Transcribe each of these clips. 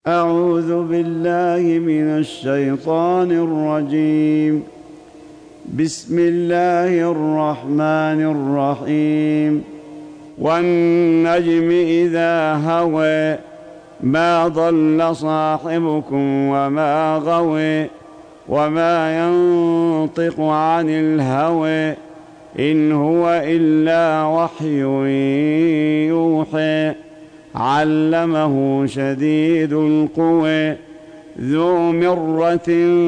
أعوذ بالله من الشيطان الرجيم. بسم الله الرحمن الرحيم. والنجم إذا هوى ما ضل صاحبكم وما غوى وما ينطق عن الهوى إن هو إلا وحي يوحى علمه شديد القوى ذو مرة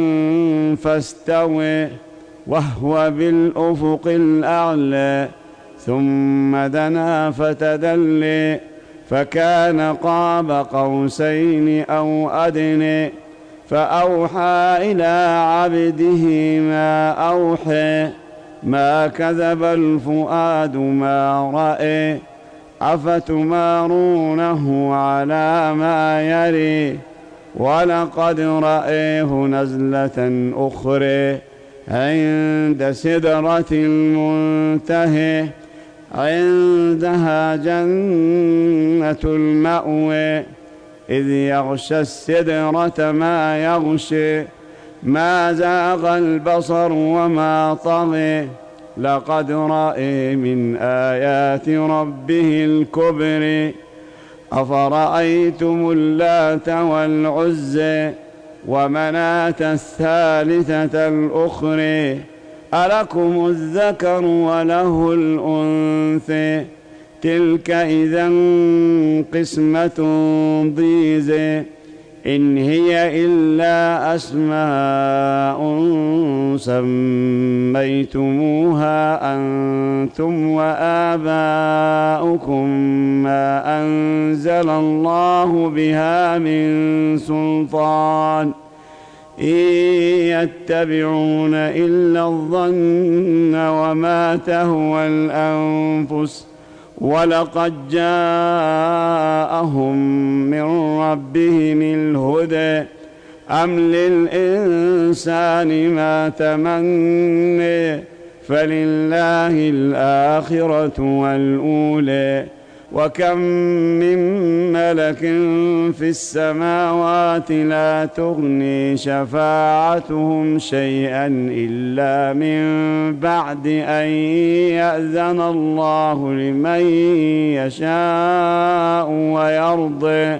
فاستوى وهو بالأفق الأعلى ثم دنا فتدلي فكان قاب قوسين أو أدنى فأوحى إلى عبده ما أوحى ما كذب الفؤاد ما رأى أفتمارونه على ما يري ولقد رأيه نزلة أخرى عند سدرة المنتهى عندها جنة المأوى إذ يغشى السدرة ما يغشى ما زاغ البصر وما طغى لقد رأى من آيات ربه الكبر أفرأيتم اللات والعزى ومناة الثالثة الأخرى ألكم الذكر وله الأنثى تلك إذا قسمة ضيزى إن هي إلا أسماء سميتموها أنتم وآباؤكم ما أنزل الله بها من سلطان إن يتبعون إلا الظن وما تهوى الأنفس ولقد جاءهم من ربهم الهدى أم للإنسان ما تمنى فلله الآخرة والأولى وكم من ملك في السماوات لا تغني شفاعتهم شيئا إلا من بعد أن يأذن الله لمن يشاء ويرضى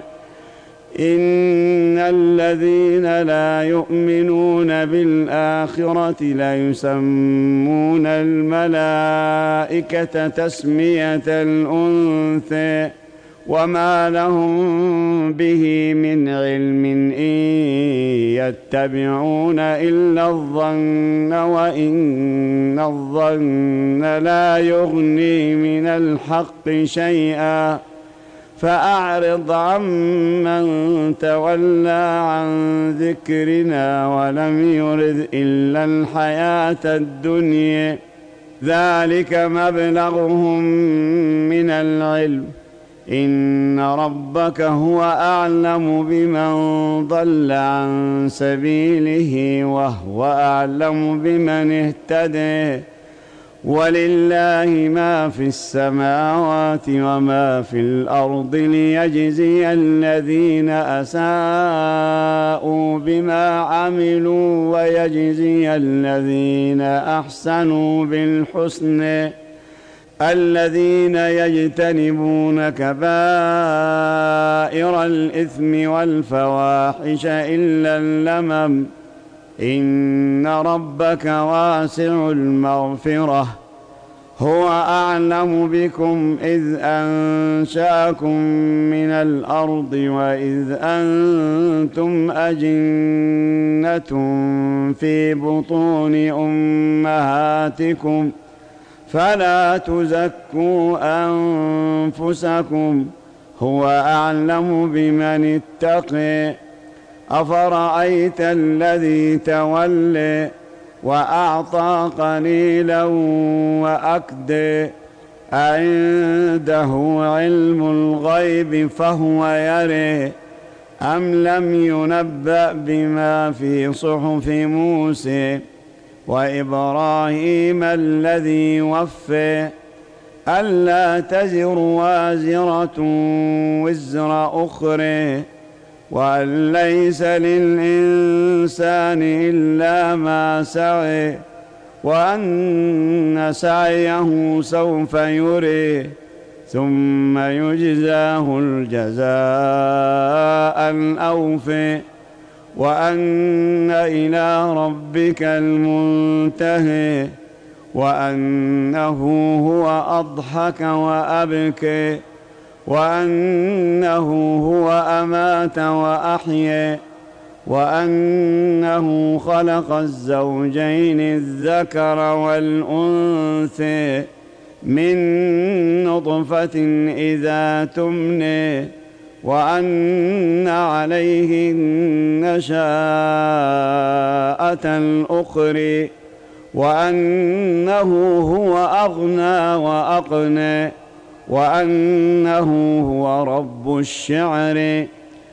إن الذين لا يؤمنون بالآخرة ليسمون الملائكة تسمية الأنثى وما لهم به من علم إن يتبعون إلا الظن وإن الظن لا يغني من الحق شيئا فأعرض عمن تولى عن ذكرنا ولم يرد إلا الحياة الدنيا ذلك مبلغهم من العلم إن ربك هو أعلم بمن ضل عن سبيله وهو أعلم بمن اهتدى ولله ما في السماوات وما في الأرض ليجزي الذين أساءوا بما عملوا ويجزي الذين أحسنوا بالحسنى الذين يجتنبون كبائر الإثم والفواحش إلا اللمم إن ربك واسع المغفرة هو أعلم بكم إذ أنشأكم من الأرض وإذ أنتم أجنة في بطون أمهاتكم فلا تزكوا أنفسكم هو أعلم بمن اتقى أفرأيت الذي تولى وأعطى قليلا وأكدى عنده علم الغيب فهو يرى أم لم ينبأ بما في صحف موسى وإبراهيم الذي وفى ألا تزر وازرة وزر أخرى وأن ليس للإنسان إلا ما سعى وأن سعيه سوف يريه ثم يجزاه الجزاء الأوفى وأن إلى ربك المنتهى وأنه هو أضحك وأبكى وأنه هو أمات وأحيا وأنه خلق الزوجين الذكر والأنثى من نطفة إذا تمنى وأن عليه النشاءة الأخرى وأنه هو أغنى وأقنى وأنه هو رب الشعر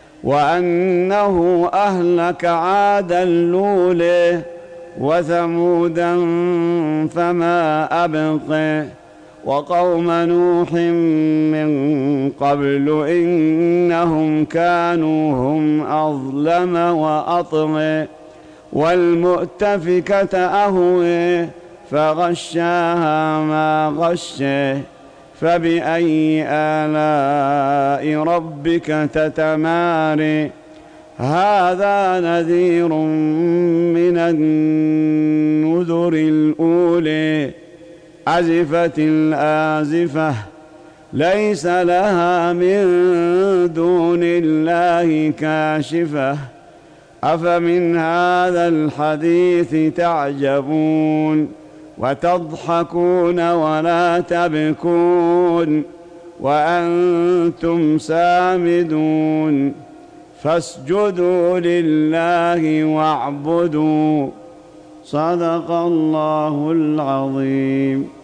وأنه أهلك عادا الأولى وثمودا فما أبقى وقوم نوح من قبل إنهم كانوا هم أظلم وأطغى والمؤتفكة أهوى فغشاها ما غشى فبأي آلاء ربك تتماري هذا نذير من النذر الأولى أزفت الآزفة ليس لها من دون الله كاشفة أفمن هذا الحديث تعجبون وتضحكون ولا تبكون وأنتم سامدون فاسجدوا لله واعبدوا صدق الله العظيم.